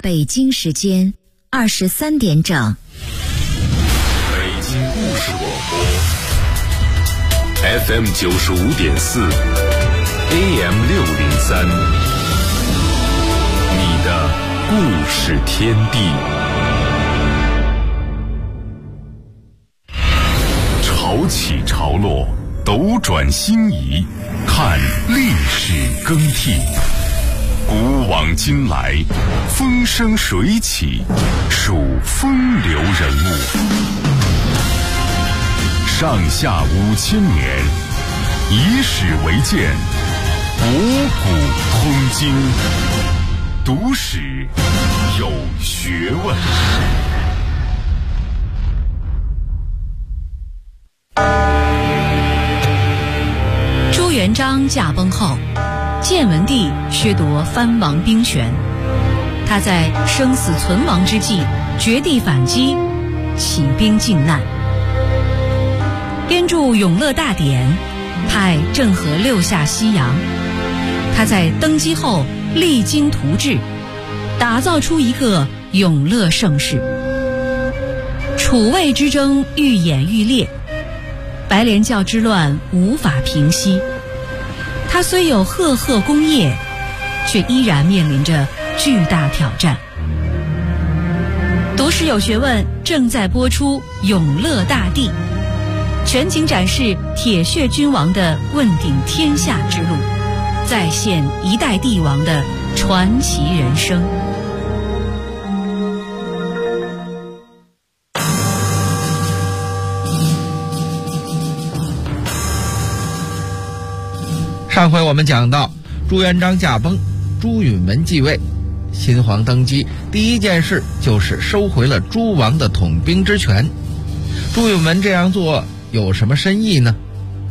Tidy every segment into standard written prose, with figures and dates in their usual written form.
北京时间23点整。 北京故事广播 FM 95.4 AM 603，你的故事天地。潮起潮落，斗转星移，看历史更替。古往今来，风生水起，数风流人物。上下5000年，以史为鉴，五古通今，读史有学问。 朱元璋驾崩后，建文帝削夺藩王兵权，他在生死存亡之际绝地反击，起兵靖难，编著《永乐大典》，派郑和6下西洋。他在登基后励精图治，打造出一个永乐盛世。楚魏之争愈演愈烈，白莲教之乱无法平息。他虽有赫赫功业，却依然面临着巨大挑战。读史有学问正在播出《永乐大帝》，全景展示铁血君王的问鼎天下之路，再现一代帝王的传奇人生。 上回我们讲到，朱元璋驾崩，朱允炆继位，新皇登基，第一件事就是收回了诸王的统兵之权。朱允炆这样做有什么深意呢？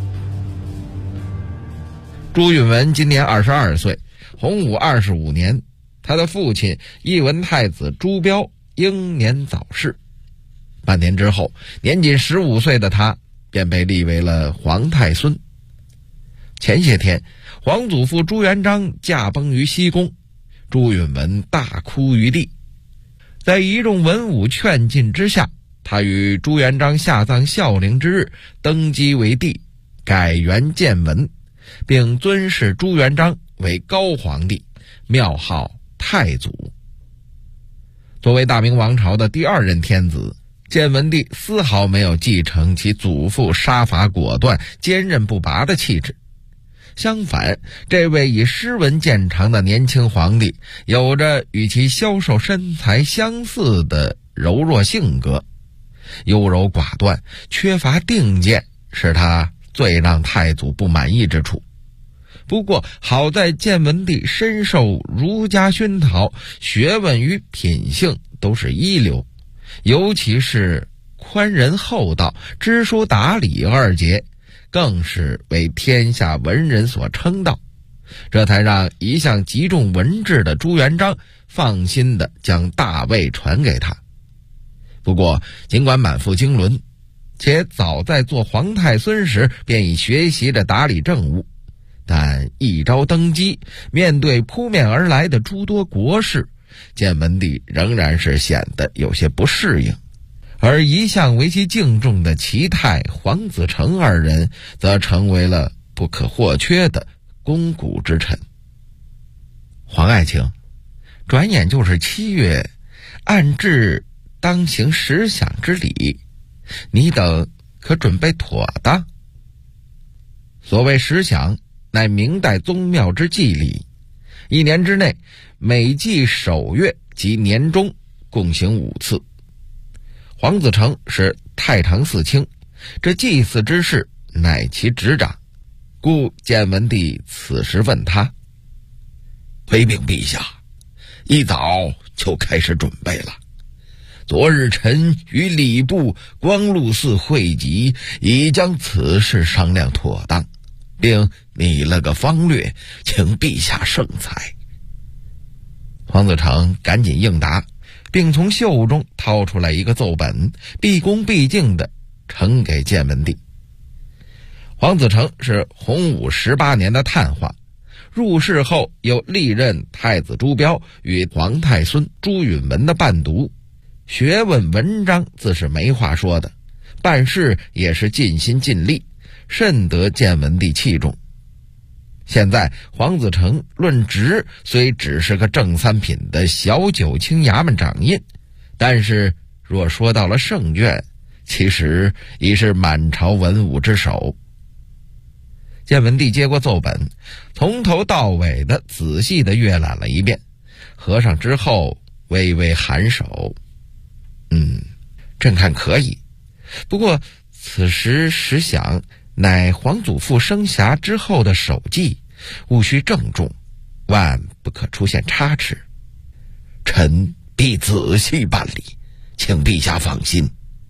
朱允炆今年22岁，洪武25年，他的父亲义文太子朱标英年早逝。半年之后，年仅15岁的他便被立为了皇太孙。前些天，皇祖父朱元璋驾崩于西宫，朱允炆大哭于地。在一众文武劝进之下，他于朱元璋下葬孝陵之日登基为帝，改元建文，并尊谥朱元璋为高皇帝，庙号太祖。作为大明王朝的第2任天子，建文帝丝毫没有继承其祖父杀伐果断、坚韧不拔的气质。相反，这位以诗文见长的年轻皇帝有着与其消瘦身材相似的柔弱性格，优柔寡断，缺乏定见，是他最让太祖不满意之处。不过好在建文帝深受儒家熏陶，学问与品性都是一流，尤其是宽仁厚道、知书达理2节，更是为天下文人所称道，这才让一向极重文治的朱元璋放心地将大位传给他。不过尽管满腹经纶，且早在做皇太孙时便已学习着打理政务，但一朝登基，面对扑面而来的诸多国事，建文帝仍然是显得有些不适应。而一向为其敬重的齐泰、黄子成2人则成为了不可或缺的肱骨之臣。皇爱卿，转眼就是7月，按制当行10享之礼，你等可准备妥当？所谓10享，乃明代宗庙之祭礼，1年之内每祭首月及年中共行5次。黄子成是太常寺卿，这祭祀之事乃其执掌，故建文帝此时问他：回禀陛下，一早就开始准备了。昨日臣与礼部、光禄寺会集，已将此事商量妥当，并拟了个方略，请陛下圣裁。黄子成赶紧应答，并从袖中掏出来一个奏本，毕恭毕敬地呈给建文帝。黄子成是洪武18年的探花， 入仕后又历任太子朱标与皇太孙朱允文的伴读，学问文章自是没话说的，办事也是尽心尽力，甚得建文帝器重。现在黄子成论职虽只是个正三品的小九卿衙门掌印，但是若说到了圣卷，其实已是满朝文武之首。建文帝接过奏本，从头到尾的仔细的阅览了一遍，合上之后微微颔首。朕看可以，不过此时实想，乃皇祖父生涯之后的首祭，务须郑重，万不可出现差池。臣必仔细办理，请陛下放心。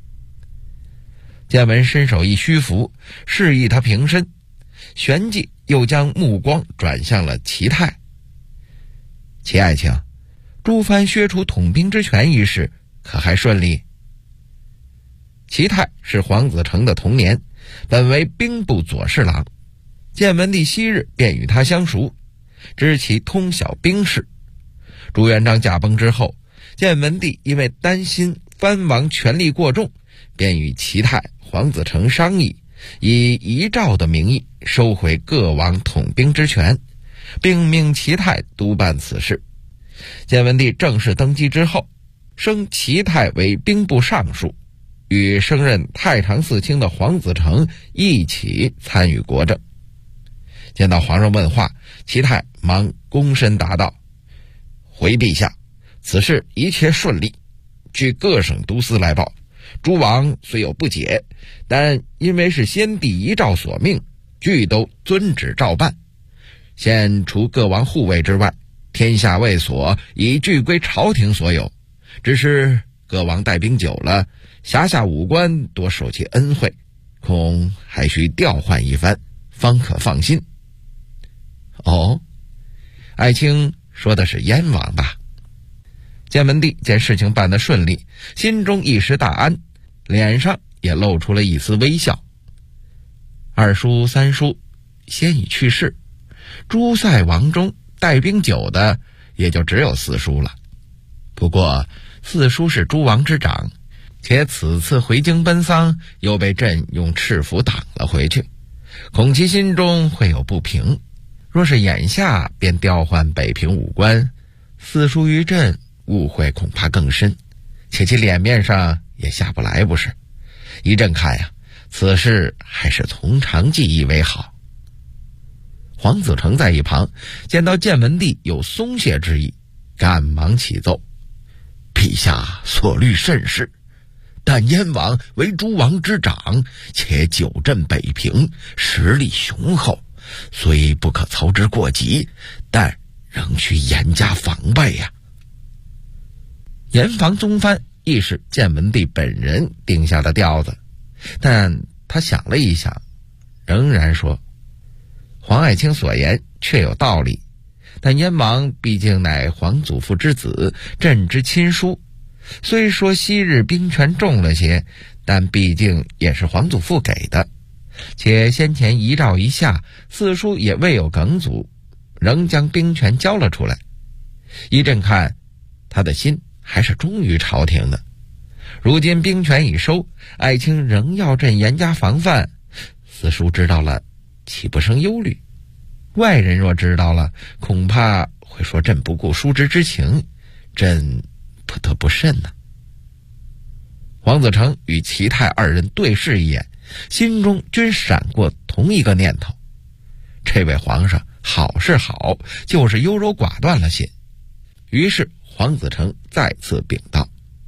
建文伸手一虚扶，示意他平身，旋即又将目光转向了齐泰。齐爱卿，朱藩削除统兵之权一事可还顺利？齐泰是黄子成的同年，本为兵部左侍郎，建文帝昔日便与他相熟，知其通晓兵事。朱元璋驾崩之后，建文帝因为担心藩王权力过重，便与齐泰、黄子成商议，以遗诏的名义收回各王统兵之权，并命齐泰督办此事。建文帝正式登基之后，升齐泰为兵部尚书，与升任太常寺卿的黄子成一起参与国政。见到皇上问话，齐泰忙躬身答道：回陛下，此事一切顺利，据各省都司来报，诸王虽有不解，但因为是先帝遗诏所命，俱都遵旨照办。现除各王护卫之外，天下卫所已俱归朝廷所有，只是各王带兵久了，辖下武官多受其恩惠，恐还需调换一番，方可放心。哦，爱卿说的是燕王吧？建文帝见事情办得顺利，心中一时大安，脸上也露出了一丝微笑。二叔三叔先已去世，朱塞王中带兵久的也就只有四叔了。不过四叔是诸王之长，且此次回京奔丧又被朕用赤符挡了回去，恐其心中会有不平。若是眼下便调换北平武官，四叔于朕误会恐怕更深，且其脸面上也下不来，不是？依朕看呀，此事还是从长计议为好。黄子成在一旁见到建文帝有松懈之意，赶忙启奏：陛下所虑甚是，但燕王为诸王之长，且久镇北平，实力雄厚，虽不可操之过急，但仍需严加防备呀。严防宗藩亦是建文帝本人定下的调子，但他想了一想，仍然说：黄爱卿所言确有道理，但燕王毕竟乃皇祖父之子，朕之亲疏，虽说昔日兵权重了些，但毕竟也是皇祖父给的，且先前遗诏一下，四叔也未有梗阻，仍将兵权交了出来。依朕看，他的心还是忠于朝廷的。如今兵权已收，爱卿仍要朕严加防范，四叔知道了岂不生忧虑？外人若知道了，恐怕会说朕不顾叔侄之情，朕不得不慎呐。黄子成与齐泰二人对视一眼，心中均闪过同一个念头：这位皇上好是好，就是优柔寡断了些。于是黄子成再次禀道：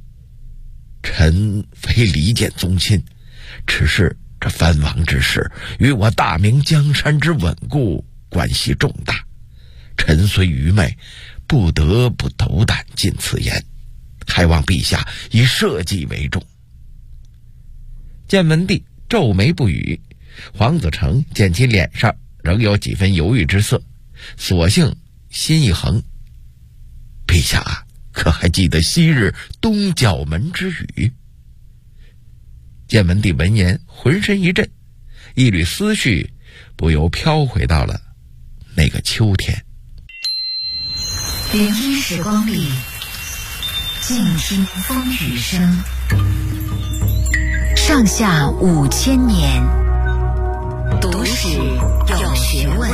臣非离间宗亲，只是这藩王之事与我大明江山之稳固关系重大，臣虽愚昧，不得不斗胆进此言，还望陛下以社稷为重。建文帝皱眉不语，黄子成见其脸上仍有几分犹豫之色，索性心一横：陛下可还记得昔日东角门之语？建文帝闻言浑身一震，一缕思绪不由飘回到了那个秋天。 聆听时光里，静听风雨声。上下5000年，读史有学问。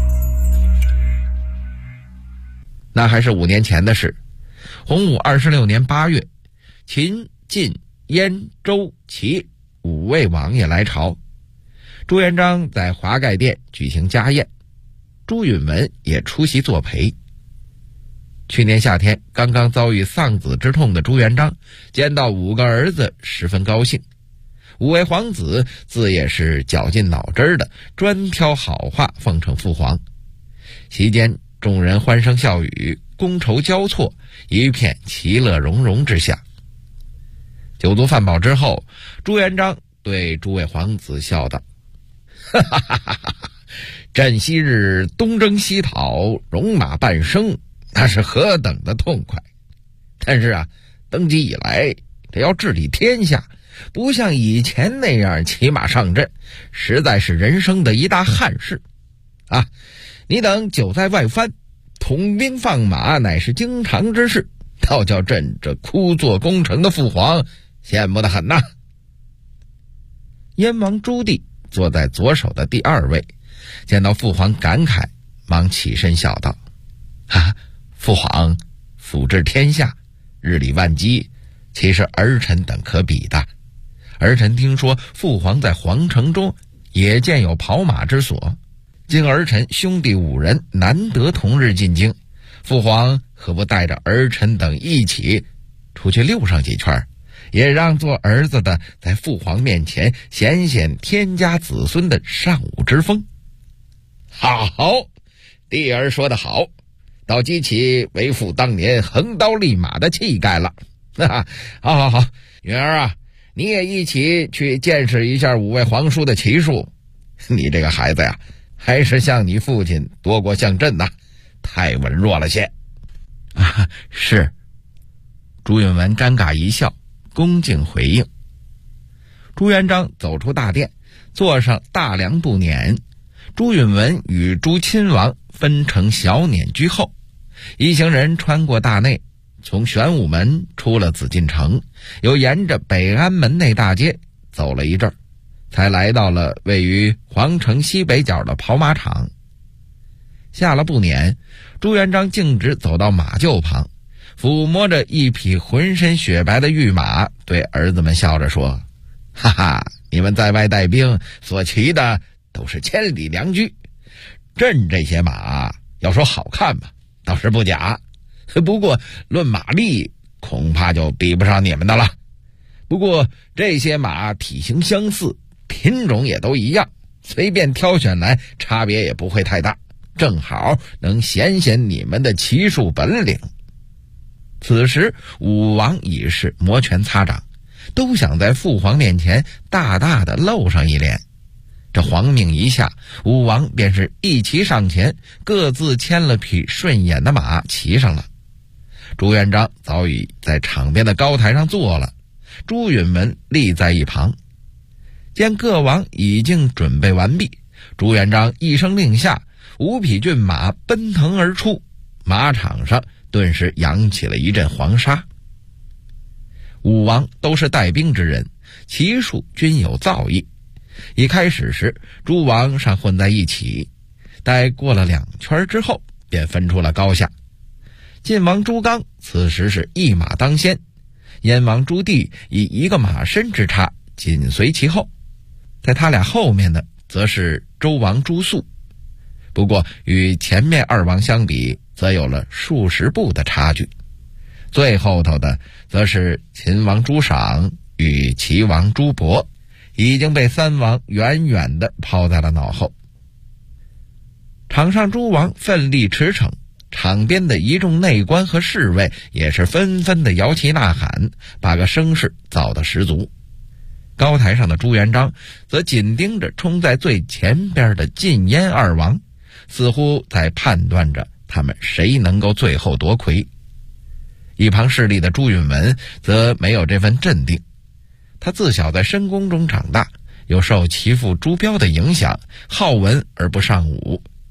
那还是5年前的事。洪武26年8月，秦、晋、燕、周、齐5位王爷来朝，朱元璋在华盖殿举行家宴，朱允炆也出席作陪。去年夏天刚刚遭遇丧子之痛的朱元璋见到5个儿子十分高兴，5位皇子自也是绞尽脑汁的专挑好话奉承父皇。席间众人欢声笑语，觥筹交错，一片其乐融融之下。酒足饭饱之后，朱元璋对诸位皇子笑道：哈哈哈哈哈！朕昔日东征西讨，戎马半生，那是何等的痛快！但是啊，登基以来，这要治理天下，不像以前那样骑马上阵，实在是人生的一大憾事啊！你等久在外藩，统兵放马乃是经常之事，倒叫朕这枯坐功成的父皇羡慕得很呐。燕王朱棣坐在左手的第2位，见到父皇感慨，忙起身笑道：啊，父皇辅治天下，日理万机，岂是儿臣等可比的？儿臣听说父皇在皇城中也建有跑马之所，今儿臣兄弟5人难得同日进京，父皇何不带着儿臣等一起出去溜上几圈，也让做儿子的在父皇面前显显天家子孙的尚武之风。好，弟儿说得好，倒激起为父当年横刀立马的气概了。好，女儿啊，你也一起去见识一下5位皇叔的奇术。你这个孩子呀，还是像你父亲多过像朕呐，太文弱了些。啊，是。朱允炆尴尬一笑，恭敬回应。朱元璋走出大殿，坐上大梁不辇。朱允炆与朱亲王分成小辇居后，一行人穿过大内，从玄武门出了紫禁城，又沿着北安门内大街走了一阵，才来到了位于皇城西北角的跑马场。下了不辇，朱元璋径直走到马厩旁，抚摸着一匹浑身雪白的御马，对儿子们笑着说：哈哈，你们在外带兵所骑的都是千里良驹，朕这些马要说好看吧，倒是不假，不过论马力恐怕就比不上你们的了。不过这些马体型相似，品种也都一样，随便挑选来差别也不会太大，正好能显显你们的骑术本领。此时5王已是摩拳擦掌，都想在父皇面前大大的露上一脸。这皇命一下，5王便是一齐上前，各自牵了匹顺眼的马骑上了。朱元璋早已在场边的高台上坐了，朱允炆立在一旁。见各王已经准备完毕，朱元璋一声令下，5匹骏马奔腾而出，马场上顿时扬起了一阵黄沙。5王都是带兵之人，骑术均有造诣。一开始时，诸王尚混在一起，待过了2圈之后，便分出了高下。晋王朱刚此时是一马当先，燕王朱棣以1个马身之差紧随其后，在他俩后面的则是周王朱肃，不过与前面2王相比，则有了数十步的差距。最后头的则是秦王朱赏与齐王朱伯，已经被3王远远地抛在了脑后。场上诸王奋力驰骋，场边的一众内官和侍卫也是纷纷的摇旗呐喊，把个声势造得十足。高台上的朱元璋则紧盯着冲在最前边的晋燕2王，似乎在判断着他们谁能够最后夺魁。一旁势力的朱允炆则没有这份镇定，他自小在深宫中长大，又受其父朱标的影响，好文而不尚武，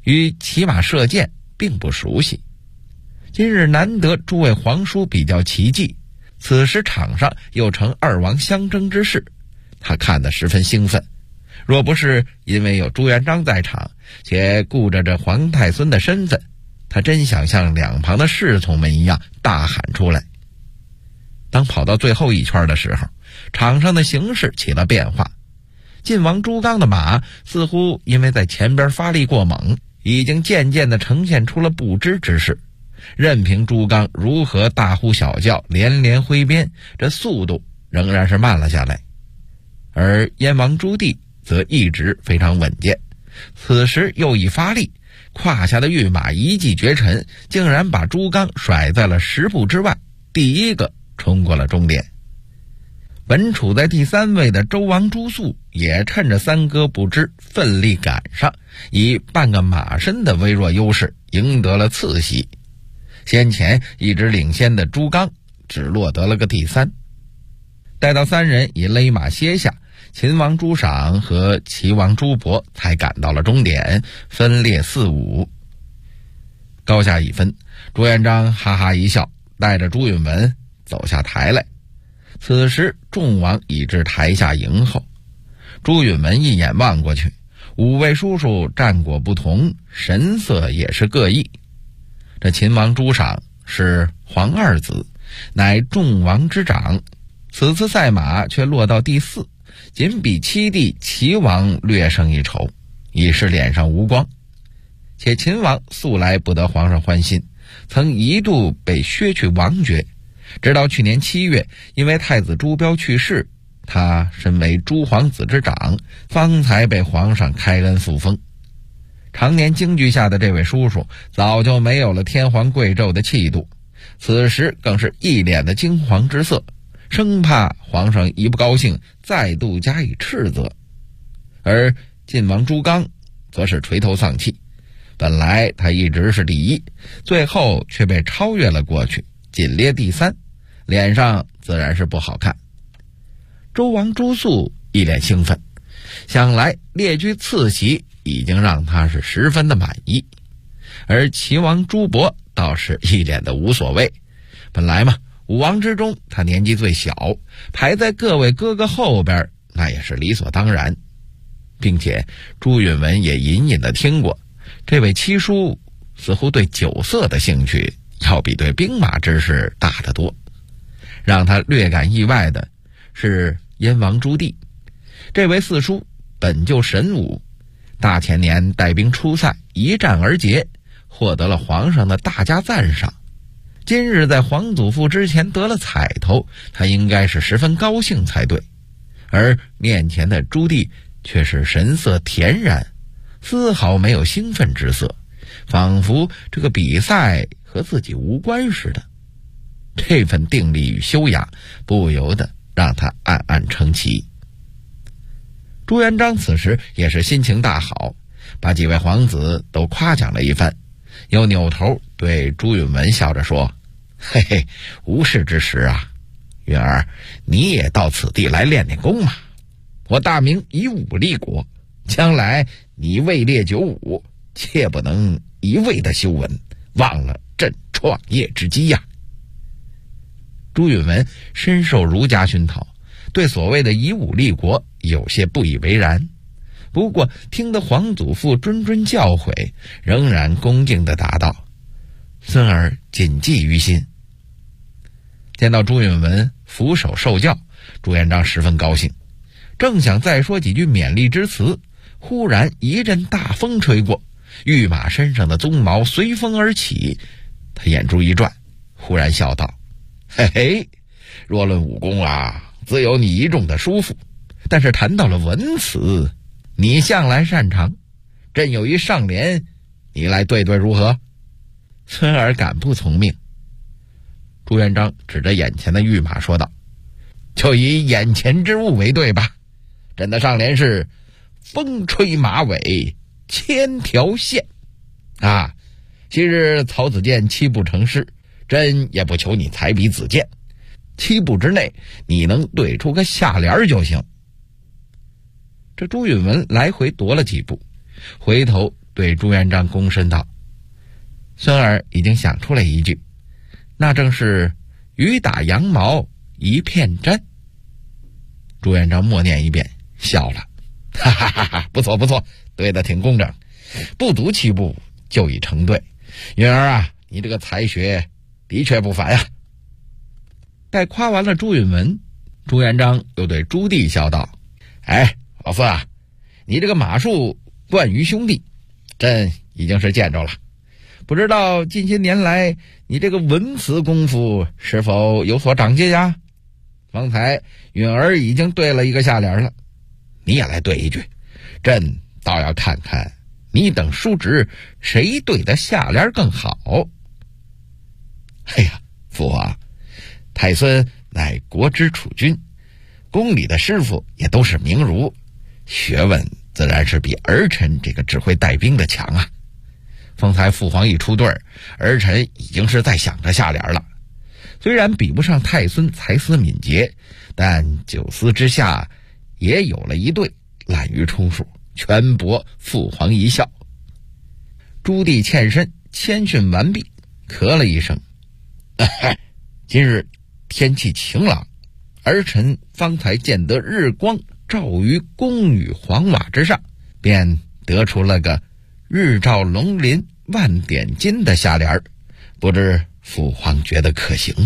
与骑马射箭并不熟悉。今日难得诸位皇叔比较奇技，此时场上又成二王相争之势，他看得十分兴奋。若不是因为有朱元璋在场，且顾着这皇太孙的身份，他真想像两旁的侍从们一样大喊出来。当跑到最后一圈的时候，场上的形势起了变化。晋王朱刚的马似乎因为在前边发力过猛，已经渐渐地呈现出了不支之势，任凭朱刚如何大呼小叫，连连挥鞭，这速度仍然是慢了下来。而燕王朱棣则一直非常稳健，此时又一发力，胯下的御马一骑绝尘，竟然把朱刚甩在了10步之外，第一个冲过了终点。本处在第3位的周王朱肃也趁着三哥不知，奋力赶上，以半个马身的微弱优势赢得了次席。先前一直领先的朱刚只落得了个第3。待到3人已勒马歇下，秦王朱赏和齐王朱博才赶到了终点，分列4、5。高下一分，朱元璋哈哈一笑，带着朱允文走下台来。此时众王已至台下迎候，朱允文一眼望过去，5位叔叔战果不同，神色也是各异。这秦王朱赏是皇二子，乃众王之长，此次赛马却落到第4，仅比七弟齐王略胜一筹，已是脸上无光。且秦王素来不得皇上欢心，曾一度被削去王爵，直到去年7月，因为太子朱标去世，他身为诸皇子之长，方才被皇上开恩复封。常年京剧下的这位叔叔早就没有了天皇贵胄的气度，此时更是一脸的惊惶之色，生怕皇上一不高兴再度加以斥责。而晋王朱刚则是垂头丧气，本来他一直是第1，最后却被超越了过去，仅列第3，脸上自然是不好看。周王朱肃一脸兴奋，想来列居次席已经让他是十分的满意。而齐王朱博倒是一脸的无所谓，本来嘛，5王之中他年纪最小，排在各位哥哥后边那也是理所当然。并且朱允文也隐隐的听过，这位七叔似乎对酒色的兴趣要比对兵马之事大得多。让他略感意外的是燕王朱棣，这位四叔本就神武，大前年带兵出塞，一战而捷，获得了皇上的大加赞赏。今日在皇祖父之前得了彩头，他应该是十分高兴才对。而面前的朱棣却是神色恬然，丝毫没有兴奋之色，仿佛这个比赛和自己无关似的。这份定力与修养不由得让他暗暗称奇。朱元璋此时也是心情大好，把几位皇子都夸奖了一番，又扭头对朱允文笑着说：“嘿嘿，无事之时啊，允儿，你也到此地来练练功嘛。我大明以武立国，将来你位列95，切不能一味的修文，忘了朕创业之基呀。”朱允文深受儒家熏陶，对所谓的以武立国有些不以为然，不过听得皇祖父谆谆教诲，仍然恭敬地答道：“孙儿谨记于心。”见到朱允文俯首受教，朱元璋十分高兴，正想再说几句勉励之词，忽然一阵大风吹过，御马身上的鬃毛随风而起，他眼珠一转，忽然笑道：“嘿嘿，若论武功啊，自有你一众的叔父，但是谈到了文辞，你向来擅长，朕有一上联，你来对对如何？”孙儿敢不从命。朱元璋指着眼前的御马说道：“就以眼前之物为对吧。朕的上联是风吹马尾千条线啊，昔日曹子建7步成诗，朕也不求你才比子建，7步之内你能对出个下联就行。”这朱允文来回踱了几步，回头对朱元璋躬身道：“孙儿已经想出了一句，那正是雨打羊毛一片毡。”朱元璋默念一遍，笑了：“哈哈哈哈，不错不错，对得挺工整，不足7步就已成对。允儿啊，你这个才学的确不凡呀。”待夸完了朱允文，朱元璋又对朱棣笑道：“哎，老四啊，你这个马术冠于兄弟，朕已经是见着了。不知道近些年来你这个文辞功夫是否有所长进呀？方才允儿已经对了一个下联了，你也来对一句，朕倒要看看你等叔侄谁对的下联更好。”哎呀，父王，太孙乃国之储君，宫里的师傅也都是名儒，学问自然是比儿臣这个只会带兵的强啊。方才父皇一出队，儿臣已经是在想着下联了。虽然比不上太孙才思敏捷，但9思之下也有了一对，滥竽充数，全博父皇一笑。朱棣欠身谦逊完毕，咳了一声：“今日天气晴朗，儿臣方才见得日光照于宫宇黄瓦之上，便得出了个日照龙鳞万点金的下联，不知父皇觉得可行？”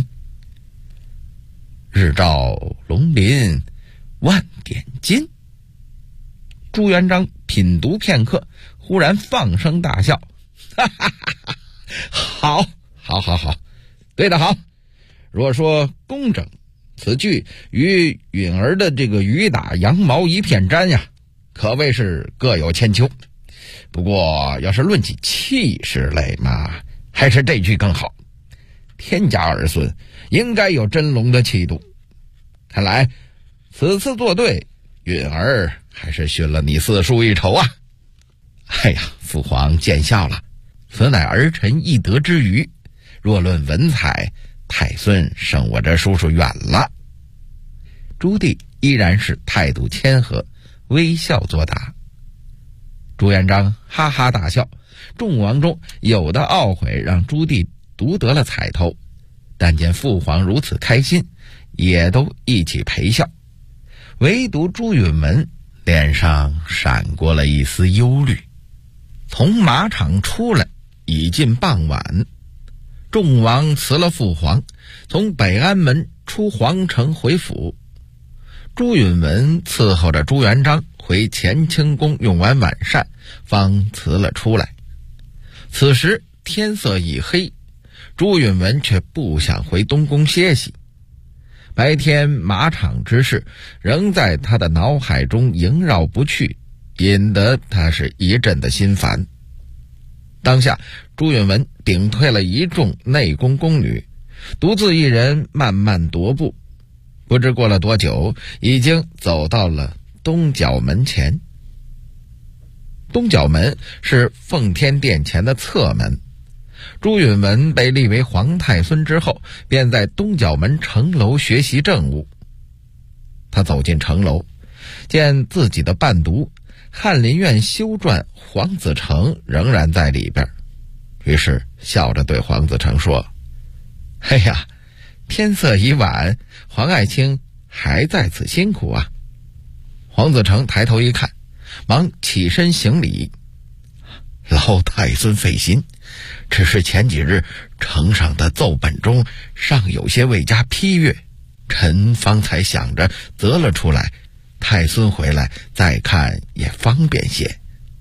日照龙鳞万点金。朱元璋品读片刻，忽然放声大笑：“哈哈哈哈！好，对得好。若说工整，此句与允儿的这个雨打羊毛一片毡呀，可谓是各有千秋。不过要是论起气势来嘛，还是这句更好。天家儿孙应该有真龙的气度。看来此次作对，允儿还是逊了你4书1筹啊。”“哎呀，父皇见笑了，此乃儿臣一得之余，若论文采，太孙胜我这叔叔远了。”朱棣依然是态度谦和，微笑作答。朱元璋哈哈大笑，众王中有的懊悔让朱棣独得了彩头，但见父皇如此开心，也都一起陪笑。唯独朱允文脸上闪过了一丝忧虑。从马场出来，已近傍晚，众王辞了父皇，从北安门出皇城回府。朱允文伺候着朱元璋回乾清宫用完晚膳，方辞了出来。此时天色已黑，朱允文却不想回东宫歇息。白天马场之事仍在他的脑海中萦绕不去，引得他是一阵的心烦。当下朱允文顶退了一众内宫宫女，独自一人慢慢踱步，不知过了多久，已经走到了东角门前。东角门是奉天殿前的侧门，朱允文被立为皇太孙之后，便在东角门城楼学习政务。他走进城楼，见自己的伴读翰林院修撰黄子成仍然在里边，于是笑着对黄子成说：“哎呀，天色已晚，黄爱卿还在此辛苦啊。”黄子成抬头一看，忙起身行礼：“劳太孙费心，只是前几日呈上的奏本中尚有些未加批阅，臣方才想着择了出来，太孙回来再看也方便些。”“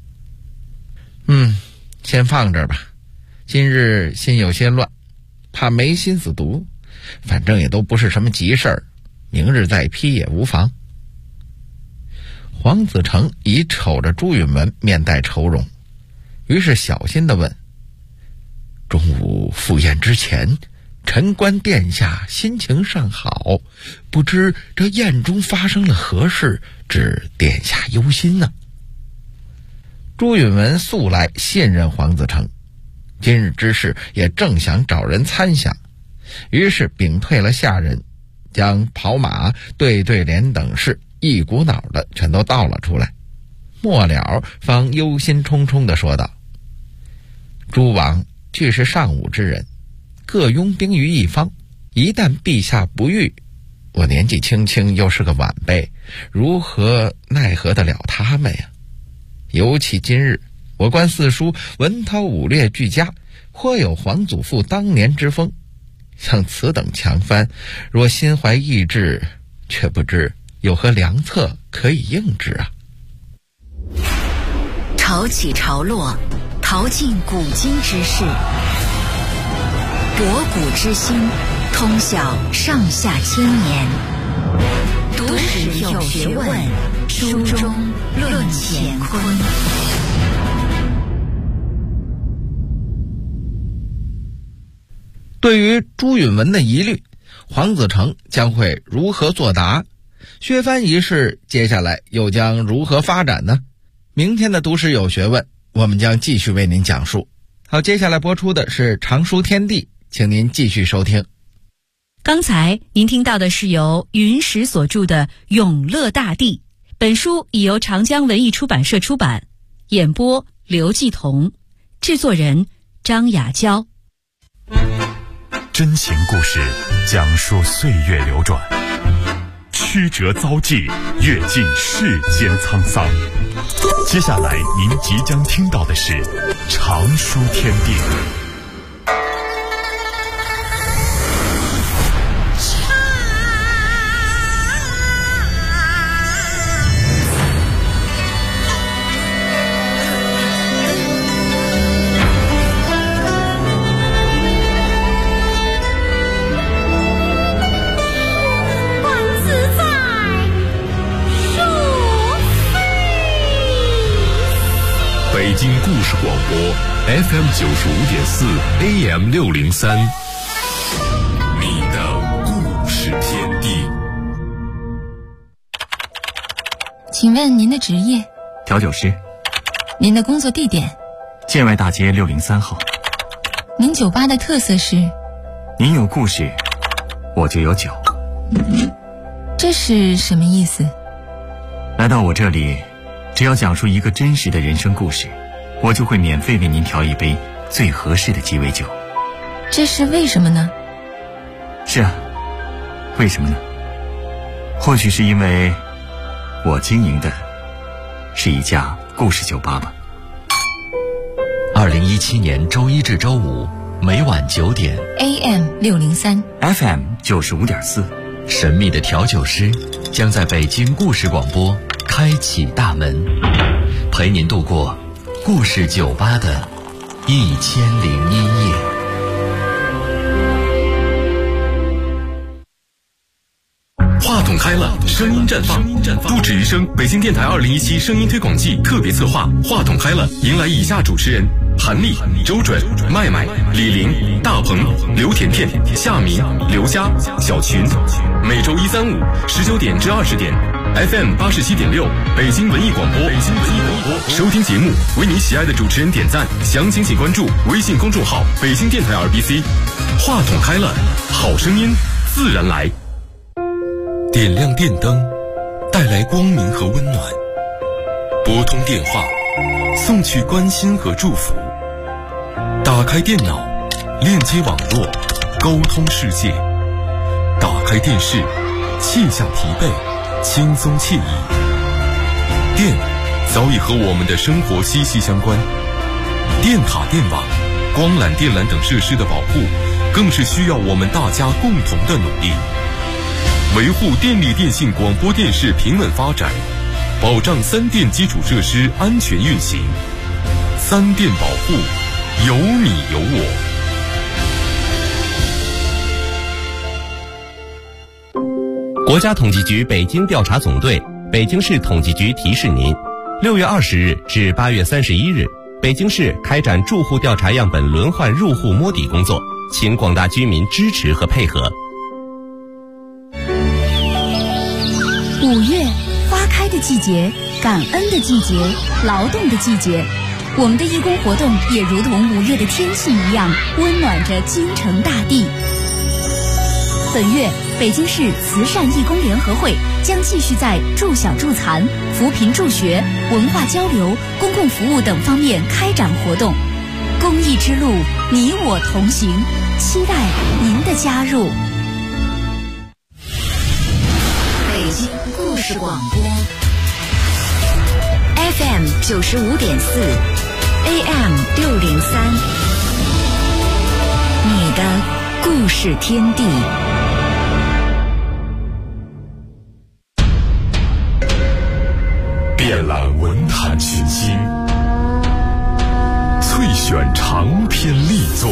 先放这儿吧，今日心有些乱，怕没心思读，反正也都不是什么急事儿，明日再批也无妨。”黄子成已瞅着朱允文面带愁容，于是小心地问：“中午赴宴之前，臣观殿下心情尚好，不知这宴中发生了何事，致殿下忧心呢？”朱允文素来信任黄子成，今日之事也正想找人参详，于是屏退了下人，将跑马、对联等事一股脑的全都道了出来。末了方忧心忡忡地说道：“ 诸王俱是尚武之人，各拥兵于一方，一旦陛下不遇，我年纪轻轻又是个晚辈，如何奈何得了他们呀？尤其今日，我观四书文韬武略俱佳，颇有皇祖父当年之风。像此等强藩，若心怀异志，却不知有何良策可以应之啊。 潮起潮落，淘尽古今之事，博古之心，通晓上下千年。读史有学问，书中论乾坤。 对于朱允炆的疑虑，黄子成将会如何作答？削藩一事接下来又将如何发展呢？明天的读史有学问，我们将继续为您讲述。好，接下来播出的是常书天地，请您继续收听。 刚才您听到的是由云石所著的《永乐大帝》，本书已由长江文艺出版社出版，演播刘继彤，制作人张雅娇。 真情故事讲述岁月流转，曲折遭际，阅尽世间沧桑。接下来您即将听到的是常书天地。北京故事广播 FM 95.4 AM 603，你的故事天地。 请问您的职业？ 调酒师。 您的工作地点？ 建外大街603号。 您酒吧的特色是？ 您有故事，我就有酒。 这是什么意思？ 来到我这里，只要讲述一个真实的人生故事，我就会免费为您调一杯最合适的鸡尾酒。 这是为什么呢？ 是啊，为什么呢？或许是因为我经营的是一家故事酒吧吧。 2017年周一至周五每晚9点 AM 603 FM 95.4， 神秘的调酒师将在北京故事广播开启大门，陪您度过故事酒吧的1001夜。 话筒开了，声音绽放，不止于声。北京电台2017声音推广季特别策划，话筒开了，迎来以下主持人：韩丽、周准、麦麦、李玲、大鹏、刘甜甜、夏明、刘佳、小群。每周1、3、5 19点至20点 FM 87.6北京文艺广播。收听节目，为您喜爱的主持人点赞，详情请关注微信公众号北京电台 RBC。话筒开了，好声音自然来。点亮电灯，带来光明和温暖；拨通电话，送去关心和祝福；打开电脑，链接网络，沟通世界；打开电视，卸下疲惫，轻松惬意。电早已和我们的生活息息相关，电塔、电网、光缆、电缆等设施的保护，更是需要我们大家共同的努力。维护电力电信广播电视平稳发展，保障三电基础设施安全运行。三电保护，有你有我。 国家统计局北京调查总队、北京市统计局提示您：6月20日至8月31日，北京市开展住户调查样本轮换入户摸底工作，请广大居民支持和配合。 5月，花开的季节，感恩的季节，劳动的季节。我们的义工活动也如同5月的天气一样，温暖着京城大地。本月，北京市慈善义工联合会将继续在助小助残、扶贫助学、文化交流、公共服务等方面开展活动。 公益之路，你我同行，期待您的加入。 北京故事广播 FM 95.4 AM 603，你的故事天地。 遍览文坛群星，萃选长篇力作，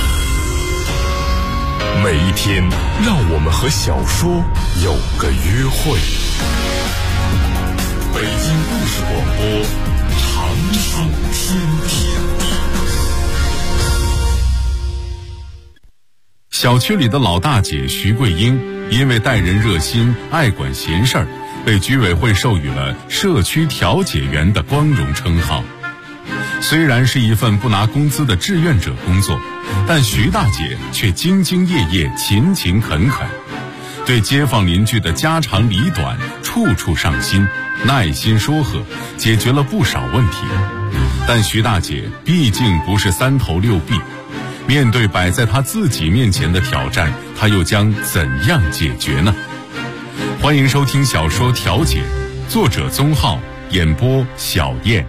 每一天让我们和小说有个约会。北京故事广播，长寿天地。小区里的老大姐徐桂英，因为待人热心、爱管闲事儿，被居委会授予了社区调解员的光荣称号。虽然是一份不拿工资的志愿者工作，但徐大姐却兢兢业业、勤勤恳恳，对街坊邻居的家长里短处处上心，耐心说和，解决了不少问题。但徐大姐毕竟不是三头六臂，面对摆在她自己面前的挑战，她又将怎样解决呢？欢迎收听小说《调解》，作者宗浩，演播小燕。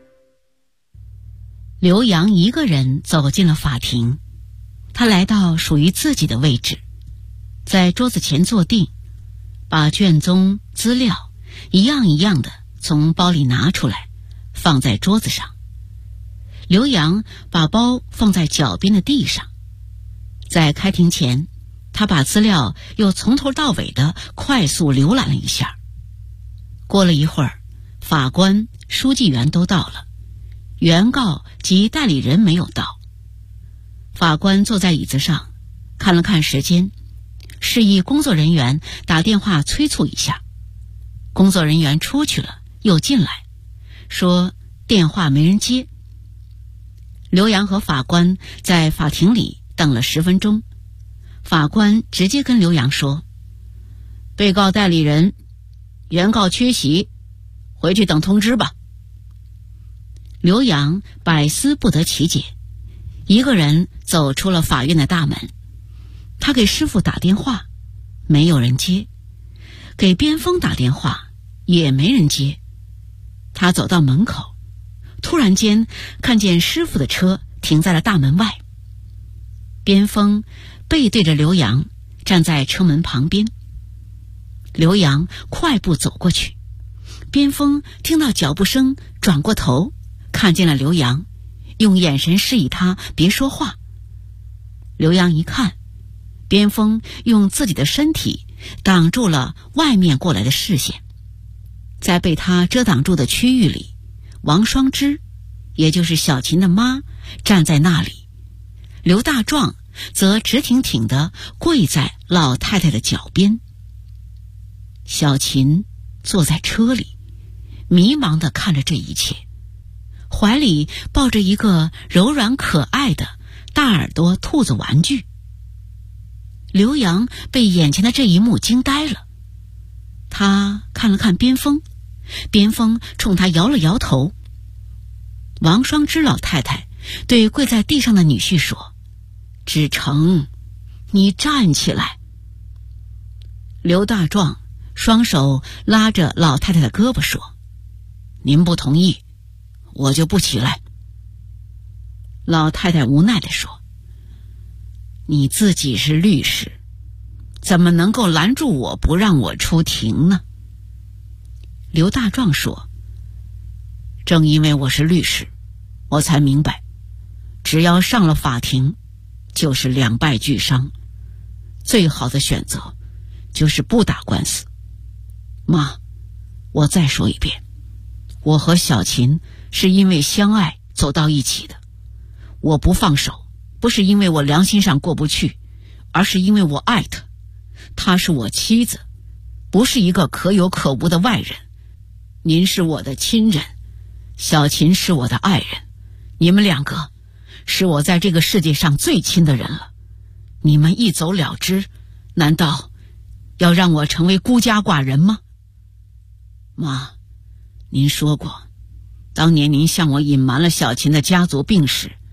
刘洋一个人走进了法庭，他来到属于自己的位置，在桌子前坐定，把卷宗资料一样一样的从包里拿出来，放在桌子上。刘洋把包放在脚边的地上，在开庭前，他把资料又从头到尾的快速浏览了一下。过了一会儿，法官、书记员都到了，原告及代理人没有到。法官坐在椅子上，看了看时间，示意工作人员打电话催促一下。工作人员出去了，又进来，说电话没人接。刘洋和法官在法庭里等了10分钟，法官直接跟刘洋说：被告代理人，原告缺席，回去等通知吧。刘洋百思不得其解，一个人走出了法院的大门。他给师傅打电话，没有人接；给边锋打电话，也没人接。他走到门口，突然间看见师傅的车停在了大门外。边锋背对着刘洋，站在车门旁边。刘洋快步走过去，边锋听到脚步声，转过头，看见了刘洋，用眼神示意他别说话。刘洋一看，边锋用自己的身体挡住了外面过来的视线。在被他遮挡住的区域里，王双枝，也就是小琴的妈，站在那里，刘大壮则直挺挺地跪在老太太的脚边。小琴坐在车里，迷茫地看着这一切，怀里抱着一个柔软可爱的大耳朵兔子玩具。刘洋被眼前的这一幕惊呆了，他看了看边锋，边锋冲他摇了摇头。王双枝老太太对跪在地上的女婿说：志成，你站起来。刘大壮双手拉着老太太的胳膊说：您不同意，我就不起来。老太太无奈地说：你自己是律师，怎么能够拦住我不让我出庭呢？刘大壮说：正因为我是律师，我才明白，只要上了法庭，就是两败俱伤，最好的选择就是不打官司。妈，我再说一遍，我和小琴是因为相爱走到一起的，我不放手，不是因为我良心上过不去，而是因为我爱她，她是我妻子，不是一个可有可无的外人。您是我的亲人，小琴是我的爱人，你们两个是我在这个世界上最亲的人了。你们一走了之，难道要让我成为孤家寡人吗？妈，您说过，当年您向我隐瞒了小琴的家族病史，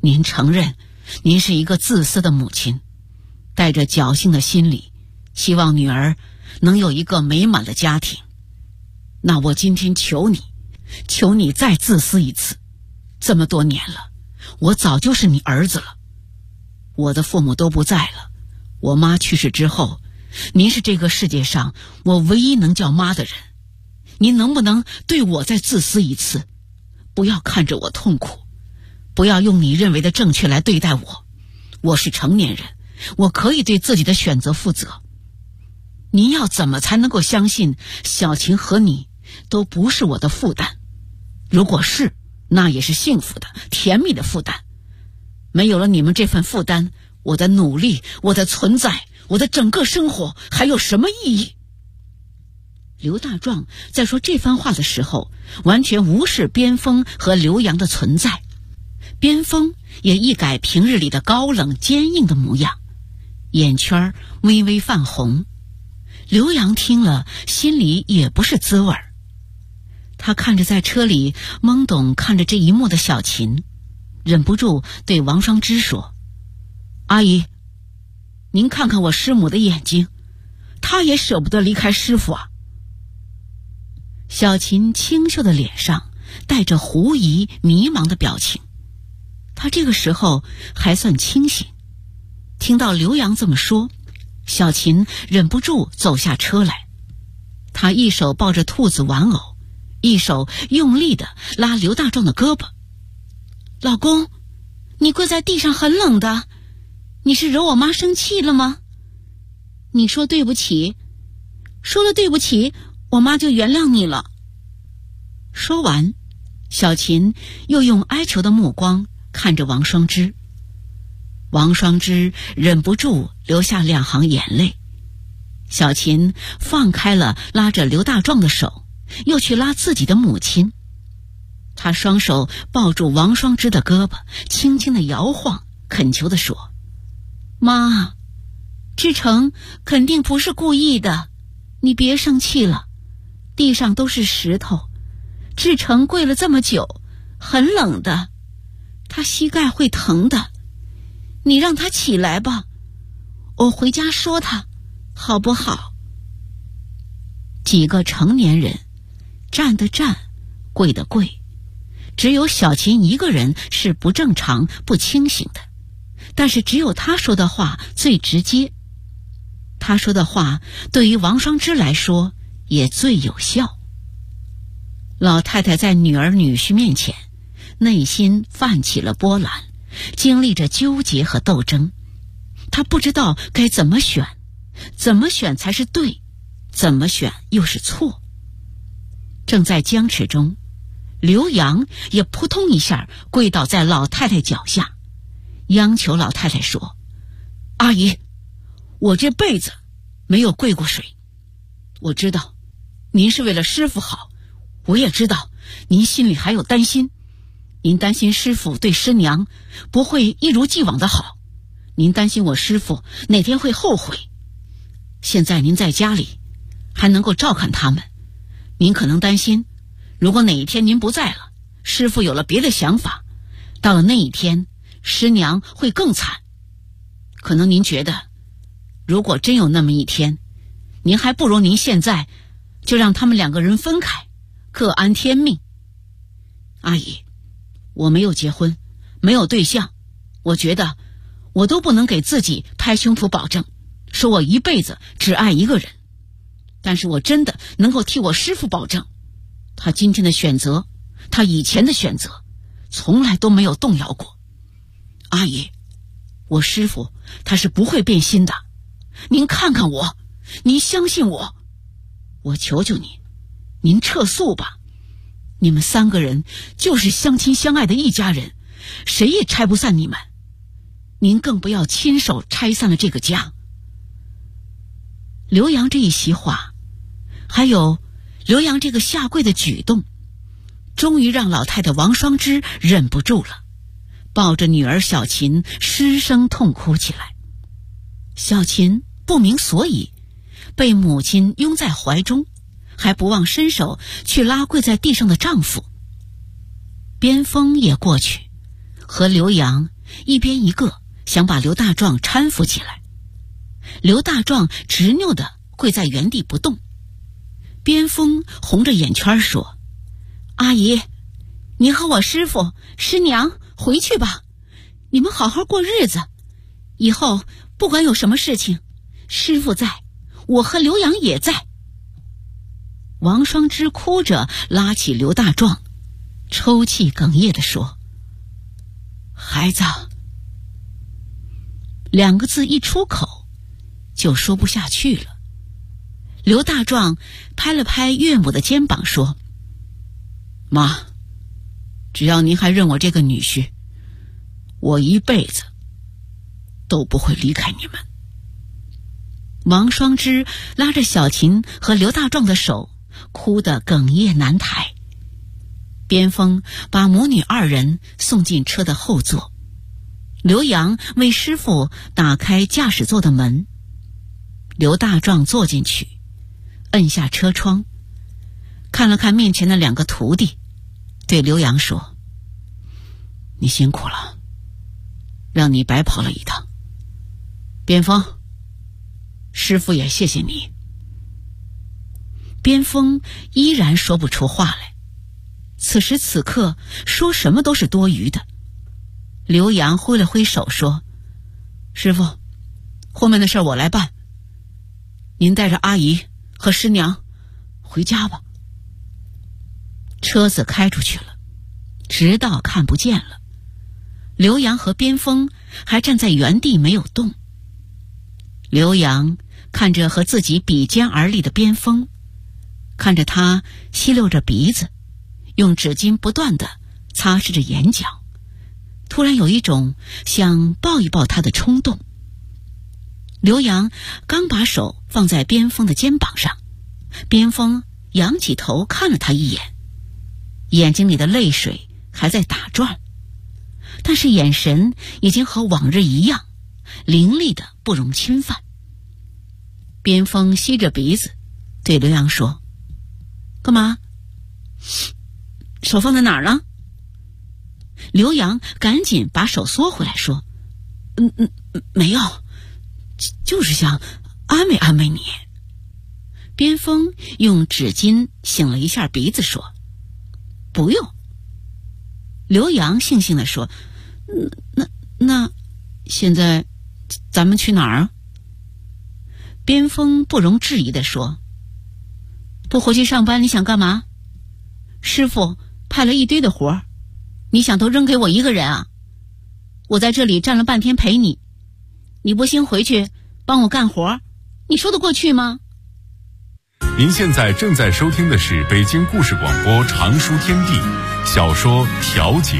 您承认您是一个自私的母亲，带着侥幸的心理，希望女儿能有一个美满的家庭。那我今天求你再自私一次。这么多年了，我早就是你儿子了。我的父母都不在了，我妈去世之后，您是这个世界上我唯一能叫妈的人。您能不能对我再自私一次？不要看着我痛苦，不要用你认为的正确来对待我。我是成年人，我可以对自己的选择负责。您要怎么才能够相信小琴和你都不是我的负担？如果是，那也是幸福的、甜蜜的负担。没有了你们这份负担，我的努力、我的存在、我的整个生活还有什么意义？刘大壮在说这番话的时候，完全无视边锋和刘洋的存在。边锋也一改平日里的高冷坚硬的模样，眼圈微微泛红。刘洋听了，心里也不是滋味儿。他看着在车里懵懂看着这一幕的小琴，忍不住对王双枝说：“阿姨，您看看我师母的眼睛，她也舍不得离开师傅啊。”小琴清秀的脸上带着狐疑迷茫的表情，她这个时候还算清醒。听到刘洋这么说，小琴忍不住走下车来。她一手抱着兔子玩偶，一手用力地拉刘大壮的胳膊。“老公，你跪在地上很冷的，你是惹我妈生气了吗？你说对不起，说了对不起，我妈就原谅你了。”说完，小琴又用哀求的目光看着王双枝。王双枝忍不住流下2行眼泪。小琴放开了拉着刘大壮的手，又去拉自己的母亲。她双手抱住王双枝的胳膊，轻轻地摇晃，恳求地说：“妈，志成肯定不是故意的，你别生气了。地上都是石头，志成跪了这么久，很冷的，他膝盖会疼的。你让他起来吧，我回家说他，好不好？”几个成年人，站的站，跪的跪，只有小琴一个人是不正常、不清醒的。但是只有他说的话最直接，他说的话对于王双枝来说也最有效。老太太在女儿女婿面前，内心泛起了波澜，经历着纠结和斗争。她不知道该怎么选，怎么选才是对，怎么选又是错。正在僵持中，刘洋也扑通一下跪倒在老太太脚下，央求老太太说：“阿姨，我这辈子没有跪过水。我知道您是为了师傅好，我也知道您心里还有担心，您担心师傅对师娘不会一如既往的好，您担心我师傅哪天会后悔。现在您在家里还能够照看他们，您可能担心，如果哪一天您不在了，师傅有了别的想法，到了那一天师娘会更惨。可能您觉得，如果真有那么一天，您还不如您现在就让他们2个人分开，各安天命。阿姨，我没有结婚，没有对象，我觉得我都不能给自己拍胸脯保证，说我一辈子只爱一个人。但是我真的能够替我师父保证，他今天的选择，他以前的选择，从来都没有动摇过。阿姨，我师父他是不会变心的，您看看我，您相信我，我求求你，您撤诉吧。你们3个人就是相亲相爱的一家人，谁也拆不散你们，您更不要亲手拆散了这个家。刘洋这一席话，还有刘洋这个下跪的举动，终于让老太太王双枝忍不住了，抱着女儿小琴失声痛哭起来。小琴不明所以，被母亲拥在怀中，还不忘伸手去拉跪在地上的丈夫。边锋也过去，和刘洋一边一个想把刘大壮搀扶起来。刘大壮执拗地跪在原地不动。边锋红着眼圈说：“阿姨，你和我师父师娘回去吧，你们好好过日子，以后不管有什么事情，师父在，我和刘洋也在。”王双枝哭着拉起刘大壮，抽泣哽咽地说：“孩子。”两个字一出口就说不下去了。刘大壮拍了拍岳母的肩膀说：“妈，只要您还认我这个女婿，我一辈子都不会离开你们。”王双枝拉着小琴和刘大壮的手，哭得哽咽难抬。边锋把母女二人送进车的后座，刘洋为师傅打开驾驶座的门。刘大壮坐进去，摁下车窗，看了看面前的两个徒弟，对刘洋说：“你辛苦了，让你白跑了一趟。边锋，师父也谢谢你。”边锋依然说不出话来，此时此刻说什么都是多余的。刘洋挥了挥手说：“师父，后面的事我来办，您带着阿姨和师娘回家吧。”车子开出去了，直到看不见了。刘洋和边锋还站在原地没有动。刘洋看着和自己比肩而立的边锋，看着他吸溜着鼻子，用纸巾不断地擦拭着眼角，突然有一种想抱一抱他的冲动。刘洋刚把手放在边锋的肩膀上，边锋仰起头看了他一眼，眼睛里的泪水还在打转，但是眼神已经和往日一样，凌厉的不容侵犯。边锋吸着鼻子对刘洋说：“干嘛？手放在哪儿呢？”刘洋赶紧把手缩回来说：“没有，就是想安慰安慰你。”边锋用纸巾擤了一下鼻子说：“不用。”刘洋悻悻地说：“那现在咱们去哪儿啊？”边锋不容置疑地说：“不回去上班你想干嘛？师傅派了一堆的活儿，你想都扔给我一个人啊？我在这里站了半天陪你，你不先回去帮我干活，你说得过去吗？” 您现在正在收听的是北京故事广播长书天地小说《调解》。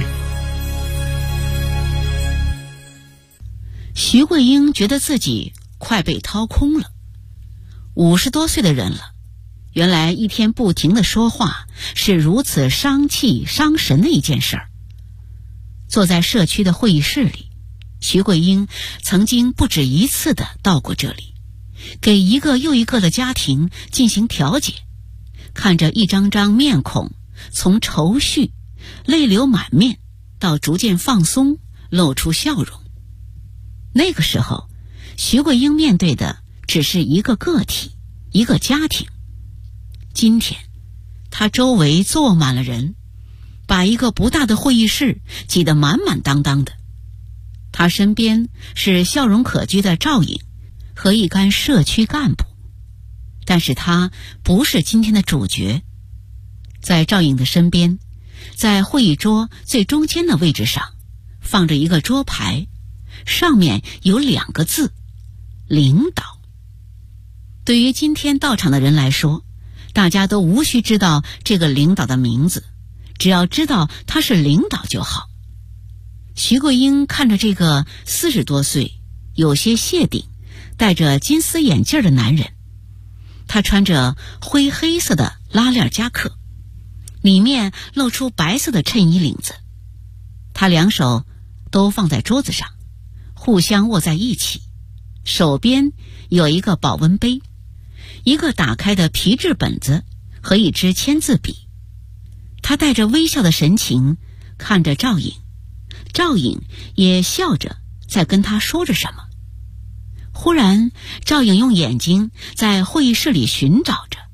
徐桂英觉得自己快被掏空了，50多岁的人了，原来一天不停的说话是如此伤气伤神的一件事儿。坐在社区的会议室里，徐桂英曾经不止一次的到过这里，给一个又一个的家庭进行调解，看着一张张面孔从愁绪、泪流满面到逐渐放松，露出笑容。那个时候，徐桂英面对的只是一个个体，一个家庭。今天，她周围坐满了人，把一个不大的会议室挤得满满当当的。她身边是笑容可掬的赵颖和一干社区干部，但是她不是今天的主角。在赵颖的身边，在会议桌最中间的位置上，放着一个桌牌，上面有2个字：领导。对于今天到场的人来说，大家都无需知道这个领导的名字，只要知道他是领导就好。徐桂英看着这个40多岁、有些谢顶、戴着金丝眼镜的男人，他穿着灰黑色的拉链夹克，里面露出白色的衬衣领子。他2手都放在桌子上，互相握在一起，手边有一个保温杯，一个打开的皮质本子和一支签字笔。他带着微笑的神情看着赵颖， 赵颖也笑着在跟他说着什么。忽然，赵颖用眼睛在会议室里寻找着。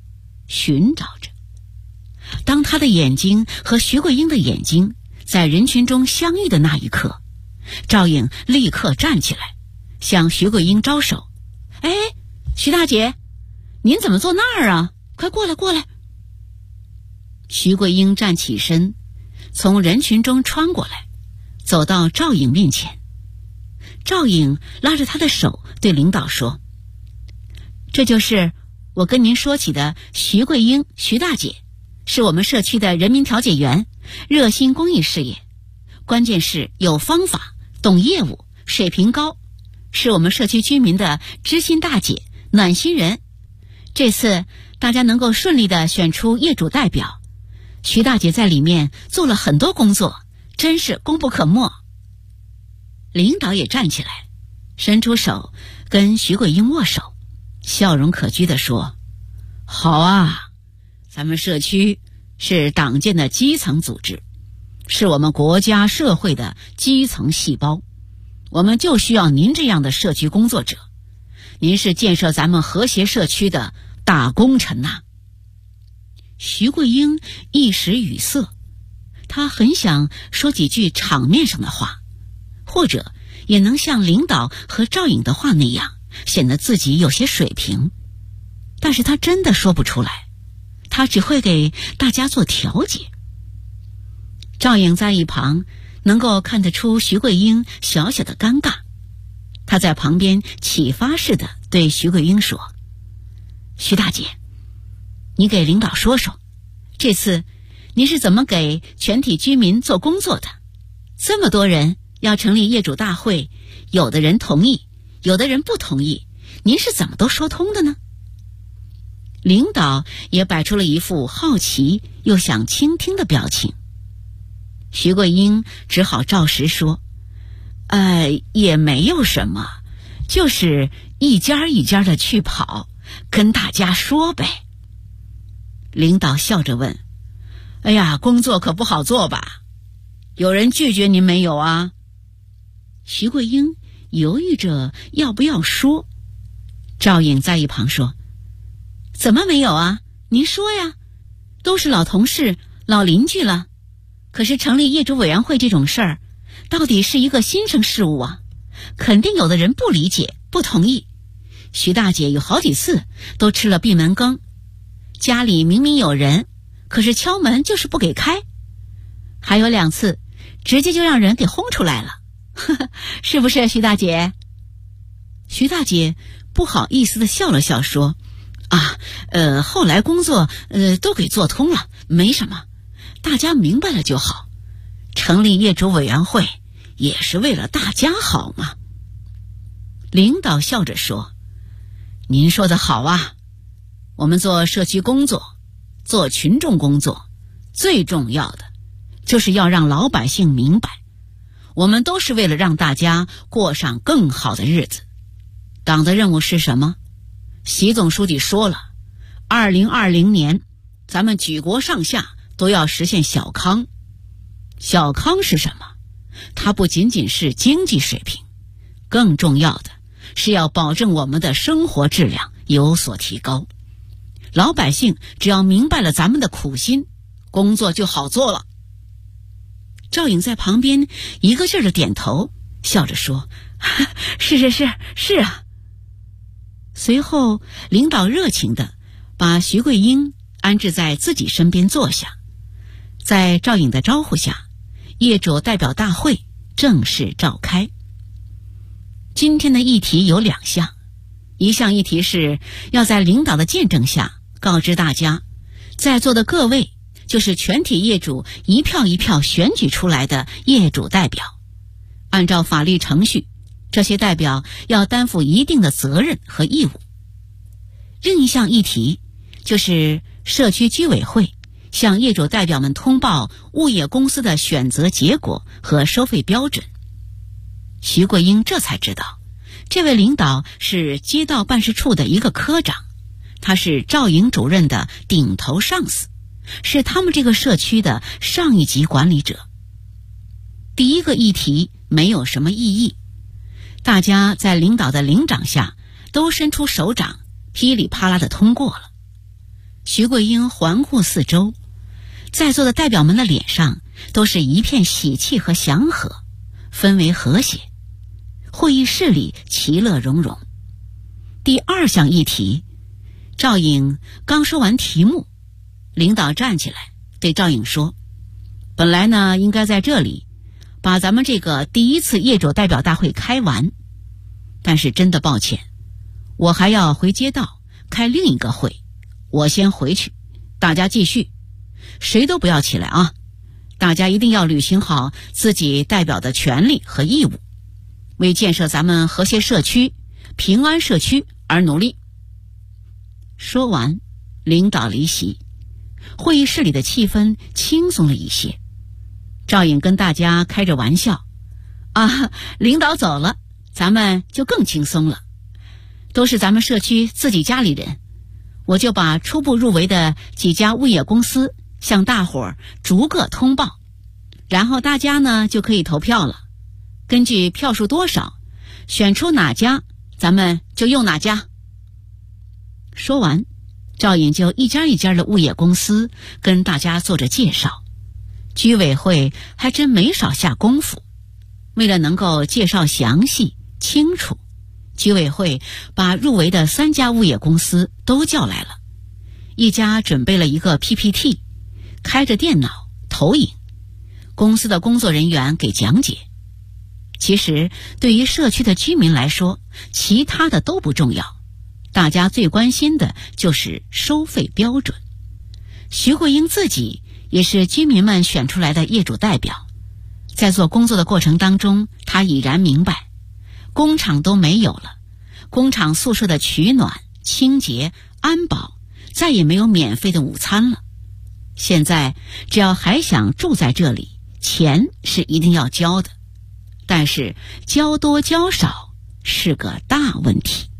当他的眼睛和徐桂英的眼睛在人群中相遇的那一刻，赵颖立刻站起来，向徐桂英招手：“哎，徐大姐，您怎么坐那儿啊？快过来过来。”徐桂英站起身，从人群中穿过来，走到赵颖面前。赵颖拉着他的手对领导说：“这就是我跟您说起的徐桂英，徐大姐，是我们社区的人民调解员，热心公益事业，关键是有方法，懂业务，水平高，是我们社区居民的知心大姐，暖心人。这次大家能够顺利地选出业主代表，徐大姐在里面做了很多工作，真是功不可没。”领导也站起来，伸出手跟徐桂英握手，笑容可掬地说：“好啊，咱们社区是党建的基层组织，是我们国家社会的基层细胞，我们就需要您这样的社区工作者，您是建设咱们和谐社区的大功臣呐。”徐桂英一时语塞，她很想说几句场面上的话，或者也能像领导和赵颖的话那样，显得自己有些水平，但是她真的说不出来，她只会给大家做调解。赵颖在一旁能够看得出徐桂英小小的尴尬，她在旁边启发似的对徐桂英说：“徐大姐，你给领导说说，这次您是怎么给全体居民做工作的？这么多人要成立业主大会，有的人同意，有的人不同意，您是怎么都说通的呢？”领导也摆出了一副好奇又想倾听的表情。徐桂英只好照实说：“也没有什么，就是一家一家的去跑，跟大家说呗。”领导笑着问：“哎呀，工作可不好做吧？有人拒绝您没有啊？”徐桂英犹豫着要不要说。赵颖在一旁说：“怎么没有啊？您说呀，都是老同事、老邻居了。可是成立业主委员会这种事儿，到底是一个新生事物啊，肯定有的人不理解、不同意。徐大姐有好几次都吃了闭门羹，家里明明有人，可是敲门就是不给开，还有2次直接就让人给轰出来了。是不是徐大姐？”徐大姐不好意思地笑了笑说：“后来工作都给做通了，没什么，大家明白了就好。成立业主委员会也是为了大家好嘛。”领导笑着说：“您说的好啊，我们做社区工作，做群众工作，最重要的就是要让老百姓明白，我们都是为了让大家过上更好的日子。党的任务是什么？习总书记说了，2020年咱们举国上下都要实现小康。小康是什么？它不仅仅是经济水平，更重要的是要保证我们的生活质量有所提高。老百姓只要明白了咱们的苦心，工作就好做了。”赵颖在旁边一个劲儿的点头，笑着说：“是啊。”随后领导热情地把徐桂英安置在自己身边坐下。在赵颖的招呼下，业主代表大会正式召开。今天的议题有2项，一项议题是要在领导的见证下告知大家，在座的各位就是全体业主一票一票选举出来的业主代表，按照法律程序，这些代表要担负一定的责任和义务。另一项议题就是社区居委会向业主代表们通报物业公司的选择结果和收费标准。徐桂英这才知道，这位领导是街道办事处的一个科长，他是赵颖主任的顶头上司，是他们这个社区的上一级管理者。 第一个议题没有什么意义，大家在领导的领掌下都伸出手掌，噼里啪啦地通过了。徐桂英环顾四周，在座的代表们的脸上都是一片喜气和祥和，氛围和谐，会议室里其乐融融。第二项议题，赵颖刚说完题目，领导站起来对赵颖说，本来呢应该在这里把咱们这个第一次业主代表大会开完，但是真的抱歉，我还要回街道开另一个会，我先回去，大家继续，谁都不要起来啊！大家一定要履行好自己代表的权利和义务，为建设咱们和谐社区、平安社区而努力。说完，领导离席，会议室里的气氛轻松了一些。赵颖跟大家开着玩笑，领导走了，咱们就更轻松了，都是咱们社区自己家里人，我就把初步入围的几家物业公司向大伙儿逐个通报，然后大家呢就可以投票了，根据票数多少选出哪家，咱们就用哪家。说完，赵颖就一家一家的物业公司跟大家做着介绍。居委会还真没少下功夫，为了能够介绍详细清楚，居委会把入围的3家物业公司都叫来了，一家准备了一个 PPT， 开着电脑投影，公司的工作人员给讲解。其实对于社区的居民来说，其他的都不重要，大家最关心的就是收费标准。徐桂英自己也是居民们选出来的业主代表，在做工作的过程当中，他已然明白，工厂都没有了，工厂宿舍的取暖、清洁、安保再也没有免费的午餐了。现在只要还想住在这里，钱是一定要交的，但是交多交少是个大问题。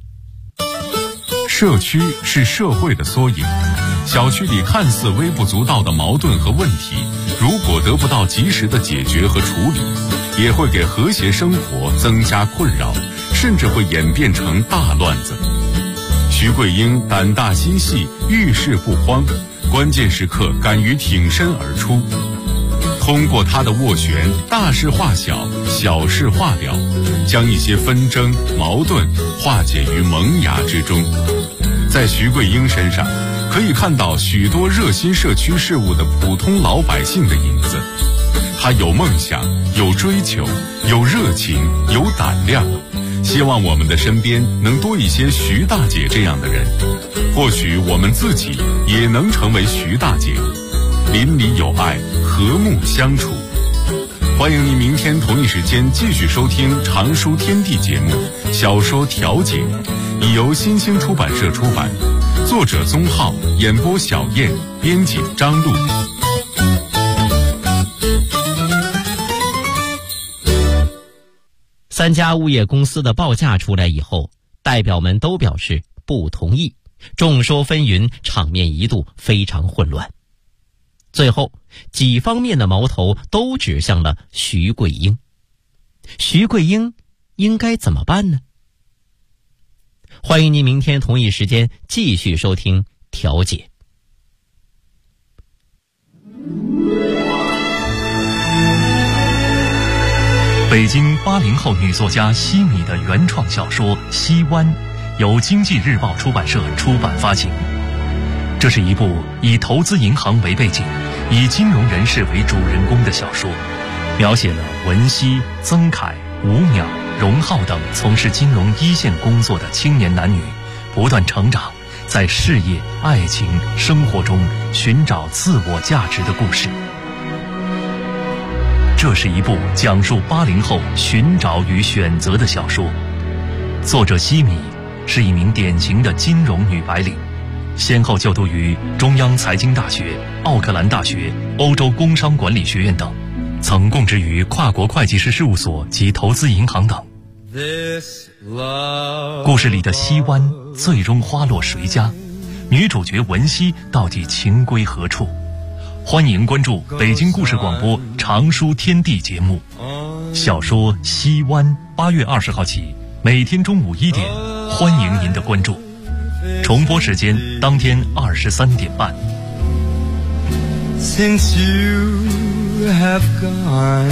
社区是社会的缩影，小区里看似微不足道的矛盾和问题，如果得不到及时的解决和处理，也会给和谐生活增加困扰，甚至会演变成大乱子。徐桂英胆大心细，遇事不慌，关键时刻敢于挺身而出。通过他的斡旋，大事化小，小事化了，将一些纷争矛盾化解于萌芽之中。在徐桂英身上可以看到许多热心社区事务的普通老百姓的影子。他有梦想，有追求，有热情，有胆量，希望我们的身边能多一些徐大姐这样的人，或许我们自己也能成为徐大姐，邻里有爱，和睦相处。欢迎您明天同一时间继续收听《常书天地》节目《小说调解》，已由新兴出版社出版，作者宗浩，演播小燕，编辑张璐。 3家物业公司的报价出来以后，代表们都表示不同意，众说纷纭，场面一度非常混乱。最后几方面的矛头都指向了徐桂英。徐桂英应该怎么办呢？欢迎您明天同一时间继续收听调解。 北京80后女作家西米的原创小说《西湾》，由经济日报出版社出版发行。这是一部以投资银行为背景，以金融人士为主人公的小说，描写了文熙、曾凯、吴淼、荣浩等从事金融一线工作的青年男女不断成长，在事业、爱情、生活中寻找自我价值的故事。这是一部讲述80后寻找与选择的小说。作者西米是一名典型的金融女白领，先后就读于中央财经大学、奥克兰大学、欧洲工商管理学院等，曾供职于跨国会计师事务所及投资银行等。故事里的西湾最终花落谁家？女主角文熙到底情归何处？ 欢迎关注北京故事广播常书天地节目。小说《西湾》8月20号起，每天中午1点，欢迎您的关注。重播时间当天23点半。 Since you have gone，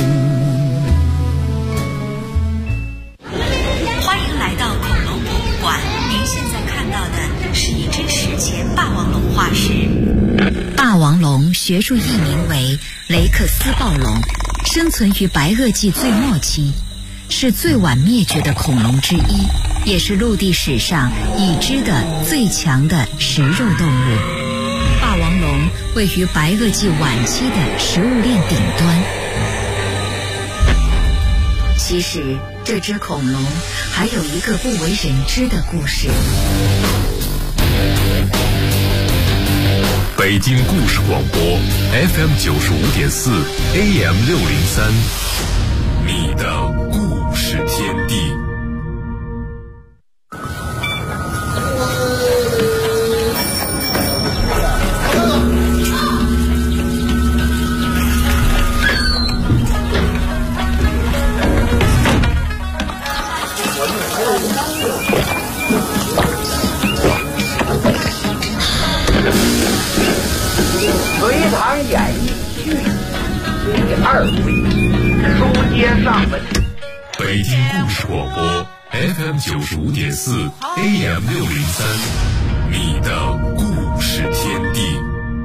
欢迎来到恐龙博物馆。您现在看到的是一只史前霸王龙化石。霸王龙学术译名为雷克斯暴龙，生存于白垩纪最末期，是最晚灭绝的恐龙之一，也是陆地史上已知的最强的食肉动物。霸王龙位于白垩纪晚期的食物链顶端。其实这只恐龙还有一个不为人知的故事。 北京故事广播 FM 95.4 AM 603，你的故事天地。 隋唐演义续第2回，书接上文。 北京故事广播 FM 95.4 AM 603，你的故事天地。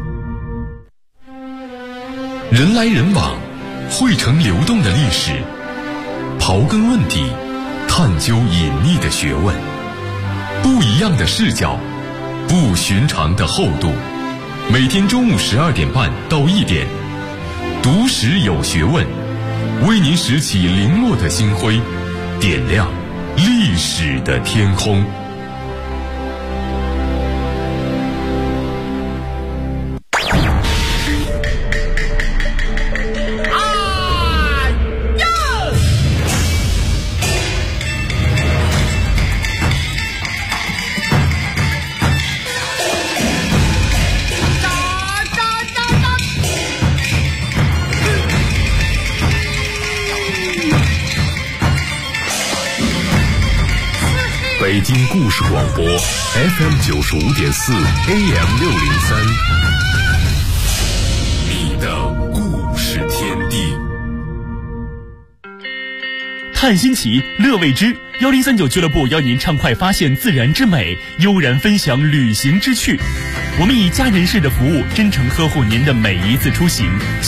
人来人往，汇成流动的历史，刨根问底，探究隐秘的学问，不一样的视角，不寻常的厚度。每天中午12点半到1点，读史有学问，为您拾起零落的星辉，点亮历史的天空。北京故事广播 FM 95.4 AM 603，你的故事天地。 探新奇，乐未知，1039俱乐部邀您畅快发现自然之美，悠然分享旅行之趣。我们以家人式的服务，真诚呵护您的每一次出行。